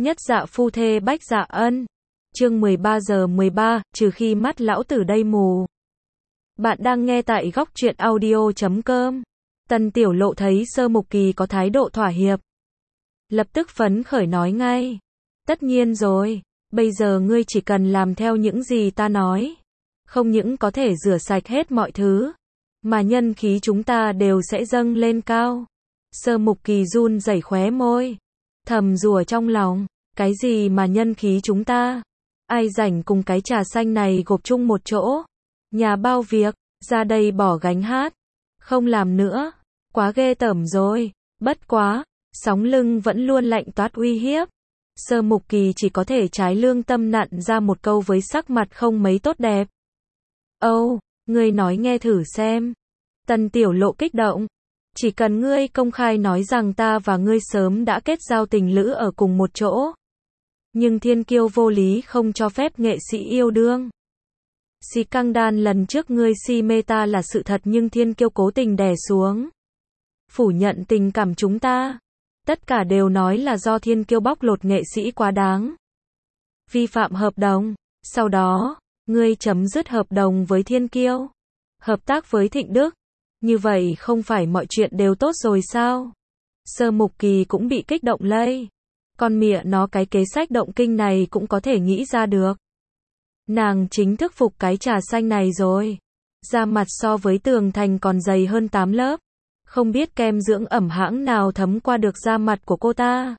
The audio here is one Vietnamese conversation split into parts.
Nhất dạ phu thê bách dạ ân. Chương 13:13, trừ khi mắt lão tử đây mù. Bạn đang nghe tại góc truyện audio.com. Tần Tiểu Lộ thấy Sơ Mục Kỳ có thái độ thỏa hiệp, lập tức phấn khởi nói ngay. Tất nhiên rồi, bây giờ ngươi chỉ cần làm theo những gì ta nói. Không những có thể rửa sạch hết mọi thứ, mà nhân khí chúng ta đều sẽ dâng lên cao. Sơ Mục Kỳ run rẩy khóe môi, thầm rủa trong lòng, cái gì mà nhân khí chúng ta? Ai rảnh cùng cái trà xanh này gộp chung một chỗ? Nhà bao việc, ra đây bỏ gánh hát. Không làm nữa, quá ghê tởm rồi. Bất quá, sóng lưng vẫn luôn lạnh toát uy hiếp. Sơ Mục Kỳ chỉ có thể trái lương tâm nặn ra một câu với sắc mặt không mấy tốt đẹp. Âu, ngươi nói nghe thử xem. Tần Tiểu Lộ kích động. Chỉ cần ngươi công khai nói rằng ta và ngươi sớm đã kết giao tình lữ ở cùng một chỗ. Nhưng thiên kiêu vô lý không cho phép nghệ sĩ yêu đương. Si căng đan lần trước ngươi si mê ta là sự thật nhưng thiên kiêu cố tình đè xuống. Phủ nhận tình cảm chúng ta. Tất cả đều nói là do thiên kiêu bóc lột nghệ sĩ quá đáng. Vi phạm hợp đồng. Sau đó, ngươi chấm dứt hợp đồng với thiên kiêu. Hợp tác với Thịnh Đức. Như vậy không phải mọi chuyện đều tốt rồi sao? Sơ Mục Kỳ cũng bị kích động lây. Con mẹ nó cái kế sách động kinh này cũng có thể nghĩ ra được. Nàng chính thức phục cái trà xanh này rồi. Da mặt so với tường thành còn dày hơn 8 lớp. Không biết kem dưỡng ẩm hãng nào thấm qua được da mặt của cô ta.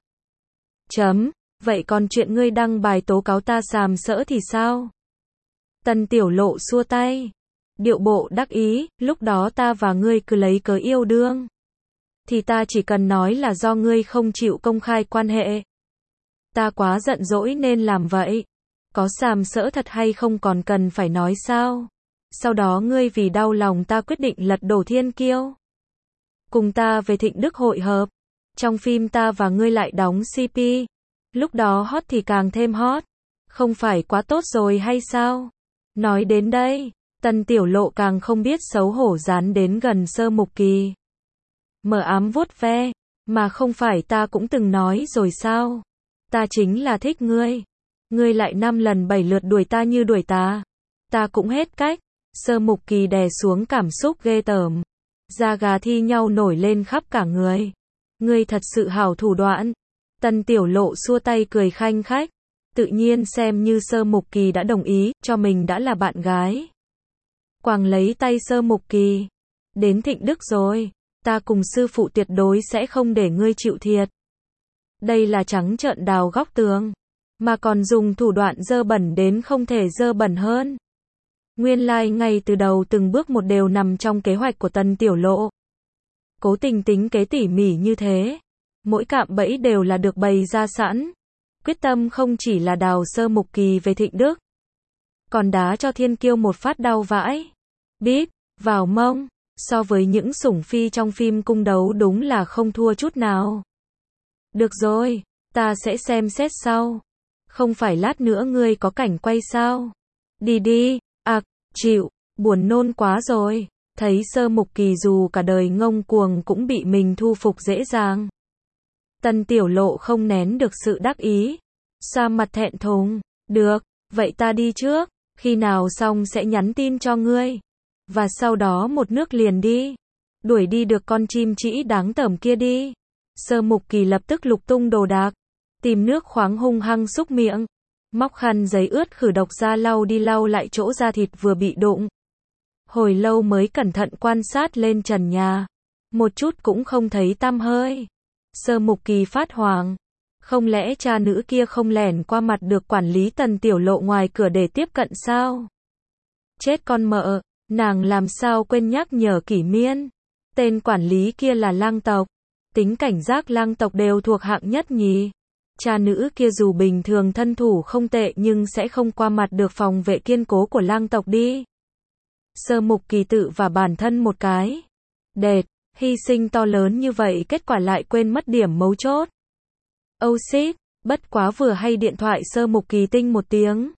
Vậy còn chuyện ngươi đăng bài tố cáo ta sàm sỡ thì sao? Tần Tiểu Lộ xua tay. Điệu bộ đắc ý, lúc đó ta và ngươi cứ lấy cớ yêu đương. Thì ta chỉ cần nói là do ngươi không chịu công khai quan hệ. Ta quá giận dỗi nên làm vậy. Có sàm sỡ thật hay không còn cần phải nói sao? Sau đó ngươi vì đau lòng ta quyết định lật đổ thiên kiêu. Cùng ta về Thịnh Đức hội hợp. Trong phim ta và ngươi lại đóng CP. Lúc đó hot thì càng thêm hot. Không phải quá tốt rồi hay sao? Nói đến đây, Tần Tiểu Lộ càng không biết xấu hổ dán đến gần Sơ Mục Kỳ. Mờ ám vuốt ve, mà không phải ta cũng từng nói rồi sao? Ta chính là thích ngươi. Ngươi lại 5 lần 7 lượt đuổi ta như đuổi ta. Ta cũng hết cách. Sơ Mục Kỳ đè xuống cảm xúc ghê tởm. Da gà thi nhau nổi lên khắp cả người. Ngươi thật sự hảo thủ đoạn. Tần Tiểu Lộ xua tay cười khanh khách. Tự nhiên xem như Sơ Mục Kỳ đã đồng ý, cho mình đã là bạn gái. Quàng lấy tay Sơ Mục Kỳ. Đến Thịnh Đức rồi. Ta cùng sư phụ tuyệt đối sẽ không để ngươi chịu thiệt. Đây là trắng trợn đào góc tường. Mà còn dùng thủ đoạn dơ bẩn đến không thể dơ bẩn hơn. Nguyên lai ngay từ đầu từng bước một đều nằm trong kế hoạch của Tần Tiểu Lộ. Cố tình tính kế tỉ mỉ như thế. Mỗi cạm bẫy đều là được bày ra sẵn. Quyết tâm không chỉ là đào Sơ Mục Kỳ về Thịnh Đức. Còn đá cho thiên kiêu một phát đau vãi. Bíp, vào mông. So với những sủng phi trong phim cung đấu đúng là không thua chút nào. Được rồi, ta sẽ xem xét sau. Không phải lát nữa ngươi có cảnh quay sao? Đi đi, chịu, buồn nôn quá rồi. Thấy Sơ Mục Kỳ dù cả đời ngông cuồng cũng bị mình thu phục dễ dàng. Tần Tiểu Lộ không nén được sự đắc ý. Sa mặt thẹn thùng. Được, vậy ta đi trước. Khi nào xong sẽ nhắn tin cho ngươi. Và sau đó một nước liền đi. Đuổi đi được con chim trĩ đáng tởm kia đi. Sơ Mục Kỳ lập tức lục tung đồ đạc. Tìm nước khoáng hung hăng xúc miệng. Móc khăn giấy ướt khử độc ra lau đi lau lại chỗ da thịt vừa bị đụng. Hồi lâu mới cẩn thận quan sát lên trần nhà. Một chút cũng không thấy tăm hơi. Sơ Mục Kỳ phát hoảng. Không lẽ cha nữ kia không lẻn qua mặt được quản lý Tần Tiểu Lộ ngoài cửa để tiếp cận sao? Chết con mợ, nàng làm sao quên nhắc nhở Kỷ Miên. Tên quản lý kia là lang tộc. Tính cảnh giác lang tộc đều thuộc hạng nhất nhỉ. Cha nữ kia dù bình thường thân thủ không tệ nhưng sẽ không qua mặt được phòng vệ kiên cố của lang tộc đi. Sơ Mục Kỳ tự và bản thân một cái. Đệt, hy sinh to lớn như vậy kết quả lại quên mất điểm mấu chốt. Oh shit, bất quá vừa hay điện thoại Sơ Mục Kỳ tinh một tiếng.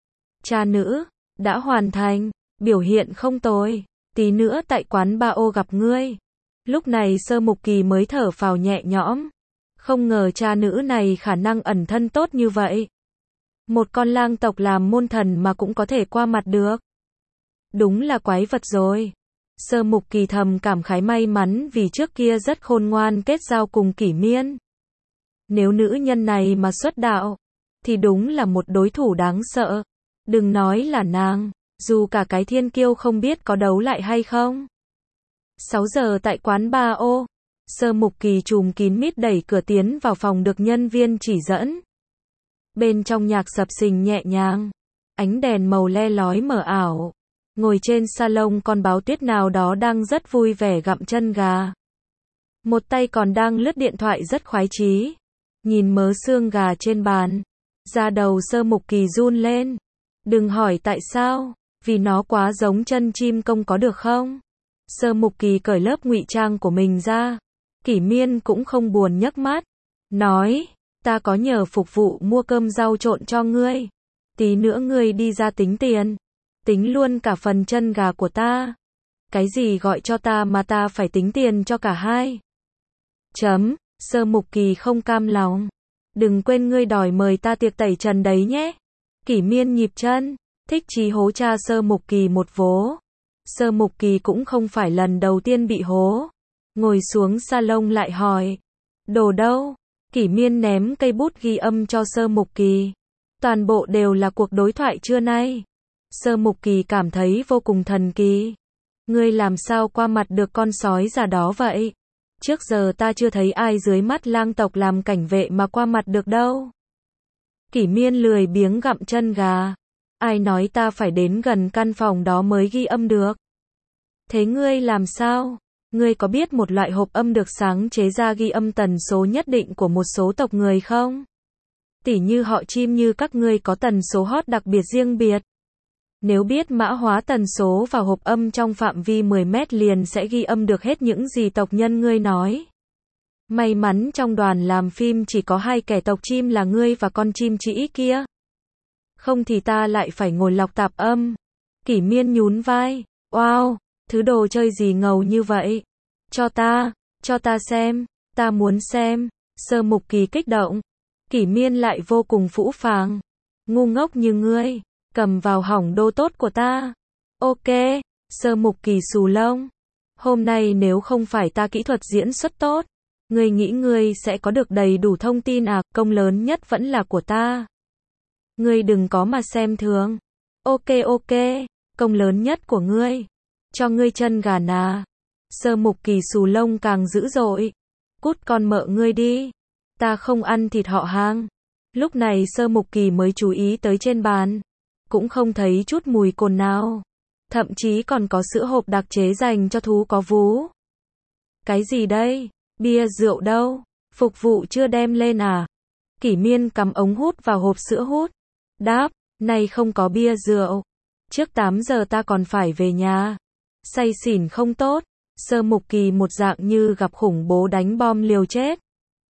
Cha nữ, đã hoàn thành, biểu hiện không tồi, tí nữa tại quán ba ô gặp ngươi. Lúc này Sơ Mục Kỳ mới thở phào nhẹ nhõm. Không ngờ cha nữ này khả năng ẩn thân tốt như vậy. Một con lang tộc làm môn thần mà cũng có thể qua mặt được. Đúng là quái vật rồi. Sơ Mục Kỳ thầm cảm khái may mắn vì trước kia rất khôn ngoan kết giao cùng Kỷ Miên. Nếu nữ nhân này mà xuất đạo, thì đúng là một đối thủ đáng sợ. Đừng nói là nàng, dù cả cái thiên kiêu không biết có đấu lại hay không. 6 giờ tại quán bar ô, Sơ Mục Kỳ trùm kín mít đẩy cửa tiến vào phòng được nhân viên chỉ dẫn. Bên trong nhạc sập sình nhẹ nhàng, ánh đèn màu le lói mờ ảo. Ngồi trên salon con báo tuyết nào đó đang rất vui vẻ gặm chân gà. Một tay còn đang lướt điện thoại rất khoái chí. Nhìn mớ xương gà trên bàn, da đầu Sơ Mục Kỳ run lên. Đừng hỏi tại sao, vì nó quá giống chân chim công có được không? Sơ Mục Kỳ cởi lớp ngụy trang của mình ra. Kỷ Miên cũng không buồn nhấc mắt, nói, ta có nhờ phục vụ mua cơm rau trộn cho ngươi. Tí nữa ngươi đi ra tính tiền. Tính luôn cả phần chân gà của ta. Cái gì gọi cho ta mà ta phải tính tiền cho cả hai? Sơ Mục Kỳ không cam lòng. Đừng quên ngươi đòi mời ta tiệc tẩy trần đấy nhé. Kỷ Miên nhịp chân, thích chí hố cha Sơ Mục Kỳ một vố. Sơ Mục Kỳ cũng không phải lần đầu tiên bị hố. Ngồi xuống salon lại hỏi, đồ đâu? Kỷ Miên ném cây bút ghi âm cho Sơ Mục Kỳ. Toàn bộ đều là cuộc đối thoại trưa nay. Sơ Mục Kỳ cảm thấy vô cùng thần kỳ. Ngươi làm sao qua mặt được con sói già đó vậy? Trước giờ ta chưa thấy ai dưới mắt lang tộc làm cảnh vệ mà qua mặt được đâu. Kỷ Miên lười biếng gặm chân gà. Ai nói ta phải đến gần căn phòng đó mới ghi âm được? Thế ngươi làm sao? Ngươi có biết một loại hộp âm được sáng chế ra ghi âm tần số nhất định của một số tộc người không? Tỉ như họ chim như các ngươi có tần số hót đặc biệt riêng biệt. Nếu biết mã hóa tần số vào hộp âm trong phạm vi 10 mét liền sẽ ghi âm được hết những gì tộc nhân ngươi nói. May mắn trong đoàn làm phim chỉ có 2 kẻ tộc chim là ngươi và con chim trĩ kia. Không thì ta lại phải ngồi lọc tạp âm. Kỷ Miên nhún vai. Wow, thứ đồ chơi gì ngầu như vậy? Cho ta xem, ta muốn xem. Sơ Mục Kỳ kích động. Kỷ Miên lại vô cùng phũ phàng. Ngu ngốc như ngươi, cầm vào hỏng đô tốt của ta. Ok, Sơ Mục Kỳ xù lông. Hôm nay nếu không phải ta kỹ thuật diễn xuất tốt, ngươi nghĩ ngươi sẽ có được đầy đủ thông tin à? Công lớn nhất vẫn là của ta. Ngươi đừng có mà xem thường. Ok, công lớn nhất của ngươi. Cho ngươi chân gà nà. Sơ Mục Kỳ xù lông càng dữ dội. Cút con mợ ngươi đi. Ta không ăn thịt họ hàng. Lúc này Sơ Mục Kỳ mới chú ý tới trên bàn. Cũng không thấy chút mùi cồn nào. Thậm chí còn có sữa hộp đặc chế dành cho thú có vú. Cái gì đây? Bia rượu đâu? Phục vụ chưa đem lên à? Kỷ Miên cắm ống hút vào hộp sữa hút. Đáp, nay không có bia rượu. Trước 8 giờ ta còn phải về nhà. Say xỉn không tốt. Sơ Mục Kỳ một dạng như gặp khủng bố đánh bom liều chết.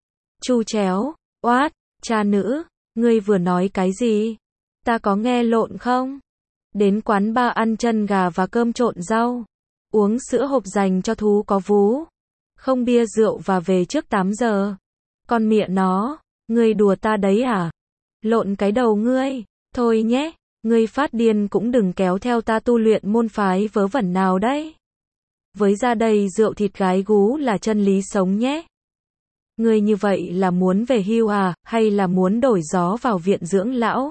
Chu chéo, oát, cha nữ, ngươi vừa nói cái gì? Ta có nghe lộn không? Đến quán bar ăn chân gà và cơm trộn rau. Uống sữa hộp dành cho thú có vú. Không bia rượu và về trước 8 giờ. Con mẹ nó, ngươi đùa ta đấy à? Lộn cái đầu ngươi. Thôi nhé, ngươi phát điên cũng đừng kéo theo ta tu luyện môn phái vớ vẩn nào đấy. Với ra đây rượu thịt gái gú là chân lý sống nhé. Ngươi như vậy là muốn về hưu à, hay là muốn đổi gió vào viện dưỡng lão?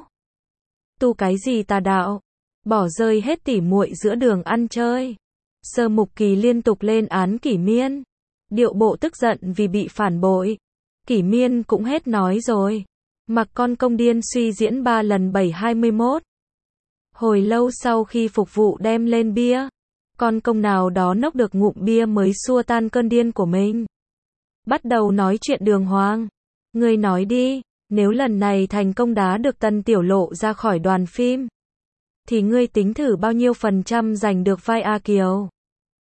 Tu cái gì tà đạo? Bỏ rơi hết tỉ muội giữa đường ăn chơi. Sơ Mục Kỳ liên tục lên án Kỷ Miên. Điệu bộ tức giận vì bị phản bội. Kỷ Miên cũng hết nói rồi. Mặc con công điên suy diễn 3 lần 7-21. Hồi lâu sau khi phục vụ đem lên bia, con công nào đó nốc được ngụm bia mới xua tan cơn điên của mình. Bắt đầu nói chuyện đường hoàng. Ngươi nói đi, nếu lần này thành công đá được Tân Tiểu Lộ ra khỏi đoàn phim, thì ngươi tính thử bao nhiêu % giành được vai A Kiều.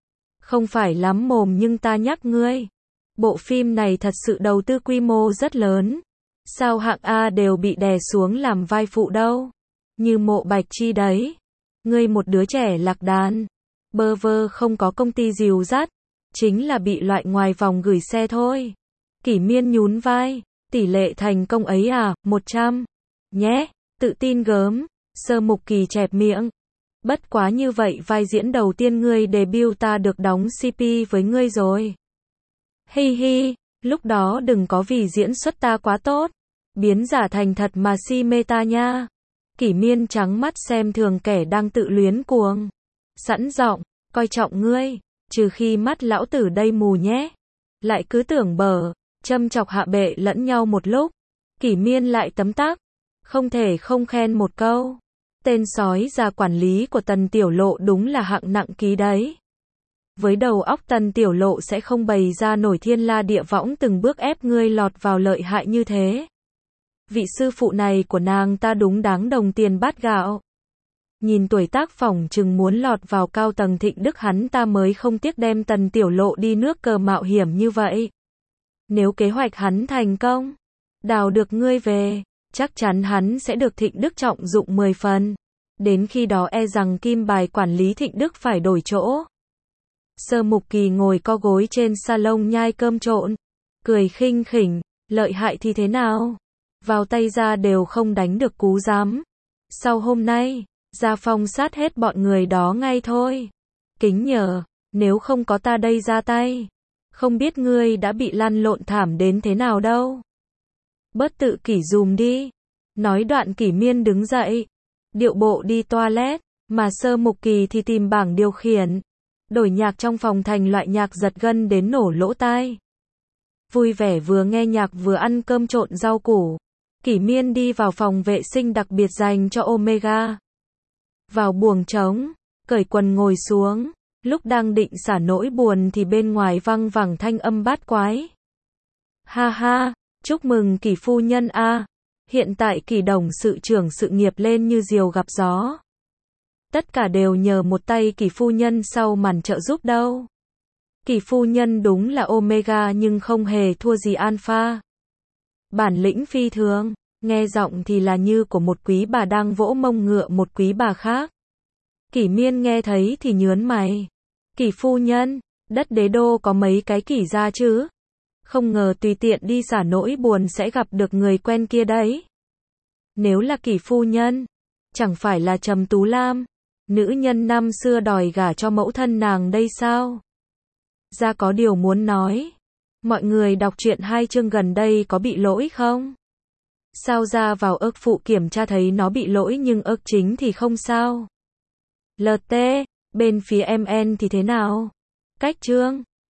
Không phải lắm mồm nhưng ta nhắc ngươi. Bộ phim này thật sự đầu tư quy mô rất lớn. Sao hạng A đều bị đè xuống làm vai phụ đâu. Như Mộ Bạch Chi đấy. Ngươi một đứa trẻ lạc đàn. Bơ vơ không có công ty dìu dắt. Chính là bị loại ngoài vòng gửi xe thôi. Kỷ Miên nhún vai, tỷ lệ thành công ấy à, 100. Nhé, tự tin gớm, Sơ Mục Kỳ chẹp miệng. Bất quá như vậy vai diễn đầu tiên ngươi debut ta được đóng CP với ngươi rồi. Hi hi, lúc đó đừng có vì diễn xuất ta quá tốt, biến giả thành thật mà si mê ta nha. Kỷ Miên trắng mắt xem thường kẻ đang tự luyến cuồng. Sẵn giọng, coi trọng ngươi, trừ khi mắt lão tử đây mù nhé. Lại cứ tưởng bở, châm chọc hạ bệ lẫn nhau một lúc. Kỷ Miên lại tấm tắc, không thể không khen một câu. Tên sói già quản lý của Tần Tiểu Lộ đúng là hạng nặng ký đấy. Với đầu óc Tần Tiểu Lộ sẽ không bày ra nổi thiên la địa võng từng bước ép ngươi lọt vào lợi hại như thế. Vị sư phụ này của nàng ta đúng đáng đồng tiền bát gạo. Nhìn tuổi tác phỏng chừng muốn lọt vào cao tầng Thịnh Đức hắn ta mới không tiếc đem Tần Tiểu Lộ đi nước cờ mạo hiểm như vậy. Nếu kế hoạch hắn thành công, đào được ngươi về, chắc chắn hắn sẽ được Thịnh Đức trọng dụng 10 phần. Đến khi đó e rằng kim bài quản lý Thịnh Đức phải đổi chỗ. Sơ Mục Kỳ ngồi co gối trên salon nhai cơm trộn, cười khinh khỉnh, lợi hại thì thế nào? Vào tay ra đều không đánh được cú giám. Sau hôm nay, ra phong sát hết bọn người đó ngay thôi. Kính nhờ, nếu không có ta đây ra tay, không biết ngươi đã bị lăn lộn thảm đến thế nào đâu. Bớt tự kỷ dùm đi. Nói đoạn Kỷ Miên đứng dậy, điệu bộ đi toilet, mà Sơ Mục Kỳ thì tìm bảng điều khiển, đổi nhạc trong phòng thành loại nhạc giật gân đến nổ lỗ tai. Vui vẻ vừa nghe nhạc vừa ăn cơm trộn rau củ, Kỷ Miên đi vào phòng vệ sinh đặc biệt dành cho Omega. Vào buồng trống, cởi quần ngồi xuống, lúc đang định xả nỗi buồn thì bên ngoài văng vẳng thanh âm bát quái. Ha ha, chúc mừng Kỷ phu nhân a. Hiện tại Kỷ đồng sự trưởng sự nghiệp lên như diều gặp gió. Tất cả đều nhờ một tay Kỷ phu nhân sau màn trợ giúp đâu. Kỷ phu nhân đúng là Omega nhưng không hề thua gì Alpha. Bản lĩnh phi thường, nghe giọng thì là như của một quý bà đang vỗ mông ngựa một quý bà khác. Kỷ Miên nghe thấy thì nhớn mày. Kỷ phu nhân, đất đế đô có mấy cái Kỷ gia chứ? Không ngờ tùy tiện đi xả nỗi buồn sẽ gặp được người quen kia đấy. Nếu là Kỷ phu nhân, chẳng phải là Trầm Tú Lam, nữ nhân năm xưa đòi gả cho mẫu thân nàng đây sao? Ra có điều muốn nói. Mọi người đọc truyện 2 chương gần đây có bị lỗi không? Sao ra vào ức phụ kiểm tra thấy nó bị lỗi nhưng ức chính thì không sao? LT, bên phía MN thì thế nào? Cách chương